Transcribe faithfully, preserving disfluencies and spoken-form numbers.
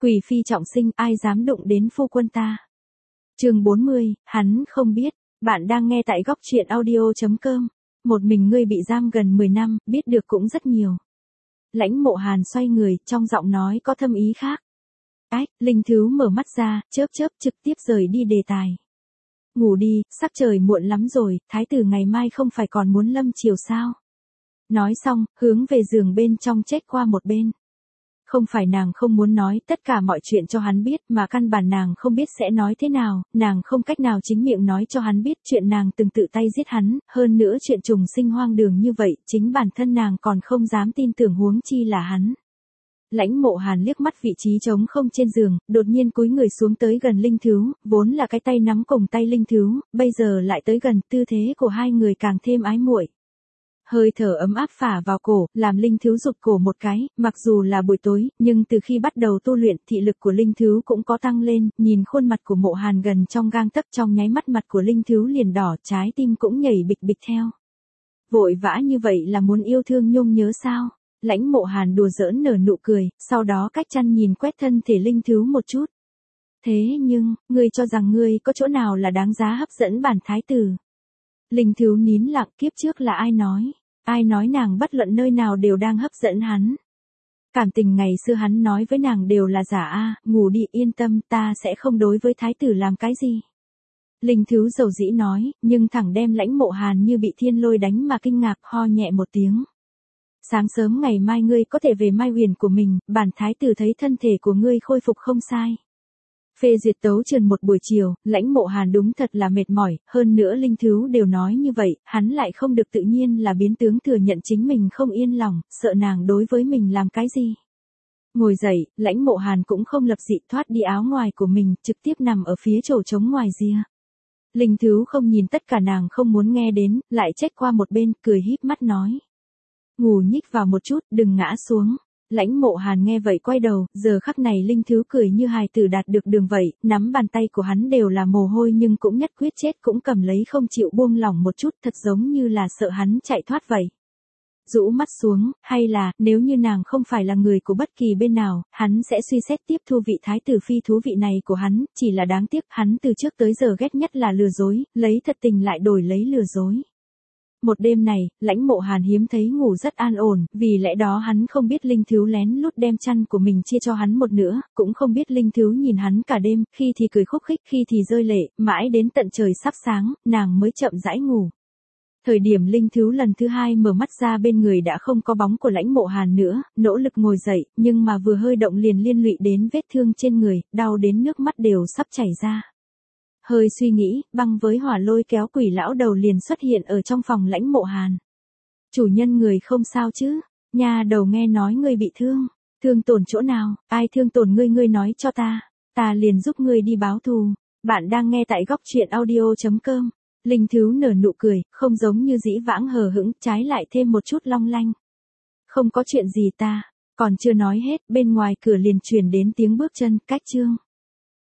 Quỷ phi trọng sinh, ai dám đụng đến phu quân ta. Chương bốn mươi, hắn không biết. Bạn đang nghe tại góc truyện audio chấm com. Một mình ngươi bị giam gần mười năm, biết được cũng rất nhiều. Lãnh Mộ Hàn xoay người, trong giọng nói có thâm ý khác. Ách, Linh Thứ mở mắt ra, chớp chớp trực tiếp rời đi đề tài. Ngủ đi, sắc trời muộn lắm rồi, thái tử ngày mai không phải còn muốn lâm chiều sao? Nói xong, hướng về giường bên trong chết qua một bên. Không phải nàng không muốn nói tất cả mọi chuyện cho hắn biết, mà căn bản nàng không biết sẽ nói thế nào, nàng không cách nào chính miệng nói cho hắn biết chuyện nàng từng tự tay giết hắn, hơn nữa chuyện trùng sinh hoang đường như vậy, chính bản thân nàng còn không dám tin tưởng, huống chi là hắn. Lãnh Mộ Hàn liếc mắt vị trí trống không trên giường, đột nhiên cúi người xuống tới gần Linh Thứ, vốn là cái tay nắm cùng tay Linh Thứ, bây giờ lại tới gần, tư thế của hai người càng thêm ái muội. Hơi thở ấm áp phả vào cổ, làm Linh Thứ rụt cổ một cái, mặc dù là buổi tối, nhưng từ khi bắt đầu tu luyện, thị lực của Linh Thứ cũng có tăng lên, nhìn khuôn mặt của Mộ Hàn gần trong gang tấc, trong nháy mắt mặt của Linh Thứ liền đỏ, trái tim cũng nhảy bịch bịch theo. Vội vã như vậy là muốn yêu thương nhung nhớ sao? Lãnh Mộ Hàn đùa giỡn nở nụ cười, sau đó cách chăn nhìn quét thân thể Linh Thứ một chút. Thế nhưng, ngươi cho rằng ngươi có chỗ nào là đáng giá hấp dẫn bản thái tử? Linh Thứ nín lặng, kiếp trước là ai nói? Ai nói nàng bất luận nơi nào đều đang hấp dẫn hắn? Cảm tình ngày xưa hắn nói với nàng đều là giả a, ngủ đi, yên tâm, ta sẽ không đối với thái tử làm cái gì. Linh Thứ dầu dĩ nói, nhưng thẳng đem Lãnh Mộ Hàn như bị thiên lôi đánh mà kinh ngạc, ho nhẹ một tiếng. Sáng sớm ngày mai ngươi có thể về Mai Huyền của mình, bản thái tử thấy thân thể của ngươi khôi phục không sai. Phê duyệt tấu chương một buổi chiều, Lãnh Mộ Hàn đúng thật là mệt mỏi, hơn nữa Linh Thứ đều nói như vậy, hắn lại không được tự nhiên là biến tướng thừa nhận chính mình không yên lòng, sợ nàng đối với mình làm cái gì. Ngồi dậy, Lãnh Mộ Hàn cũng không lập dị thoát đi áo ngoài của mình, trực tiếp nằm ở phía chỗ trống ngoài ria. Linh Thứ không nhìn tất cả nàng không muốn nghe đến, lại chết qua một bên, cười híp mắt nói. Ngủ nhích vào một chút, đừng ngã xuống. Lãnh Mộ Hàn nghe vậy quay đầu, giờ khắc này Linh Thứ cười như hài tử đạt được đường vậy, nắm bàn tay của hắn đều là mồ hôi nhưng cũng nhất quyết chết cũng cầm lấy không chịu buông lỏng một chút, thật giống như là sợ hắn chạy thoát vậy. Rũ mắt xuống, hay là, nếu như nàng không phải là người của bất kỳ bên nào, hắn sẽ suy xét tiếp thu vị thái tử phi thú vị này của hắn, chỉ là đáng tiếc hắn từ trước tới giờ ghét nhất là lừa dối, lấy thật tình lại đổi lấy lừa dối. Một đêm này, Lãnh Mộ Hàn hiếm thấy ngủ rất an ổn, vì lẽ đó hắn không biết Linh Thứ lén lút đem chăn của mình chia cho hắn một nửa, cũng không biết Linh Thứ nhìn hắn cả đêm, khi thì cười khúc khích, khi thì rơi lệ, mãi đến tận trời sắp sáng, nàng mới chậm rãi ngủ. Thời điểm Linh Thứ lần thứ hai mở mắt ra, bên người đã không có bóng của Lãnh Mộ Hàn nữa, nỗ lực ngồi dậy, nhưng mà vừa hơi động liền liên lụy đến vết thương trên người, đau đến nước mắt đều sắp chảy ra. Hơi suy nghĩ, băng với hỏa lôi kéo quỷ lão đầu liền xuất hiện ở trong phòng Lãnh Mộ Hàn. Chủ nhân người không sao chứ? Nha đầu nghe nói ngươi bị thương. Thương tổn chỗ nào? Ai thương tổn ngươi, ngươi nói cho ta. Ta liền giúp ngươi đi báo thù. Bạn đang nghe tại góc truyện audio chấm com. Linh Thứ nở nụ cười, không giống như dĩ vãng hờ hững, trái lại thêm một chút long lanh. Không có chuyện gì ta. Còn chưa nói hết, bên ngoài cửa liền truyền đến tiếng bước chân, cách chương.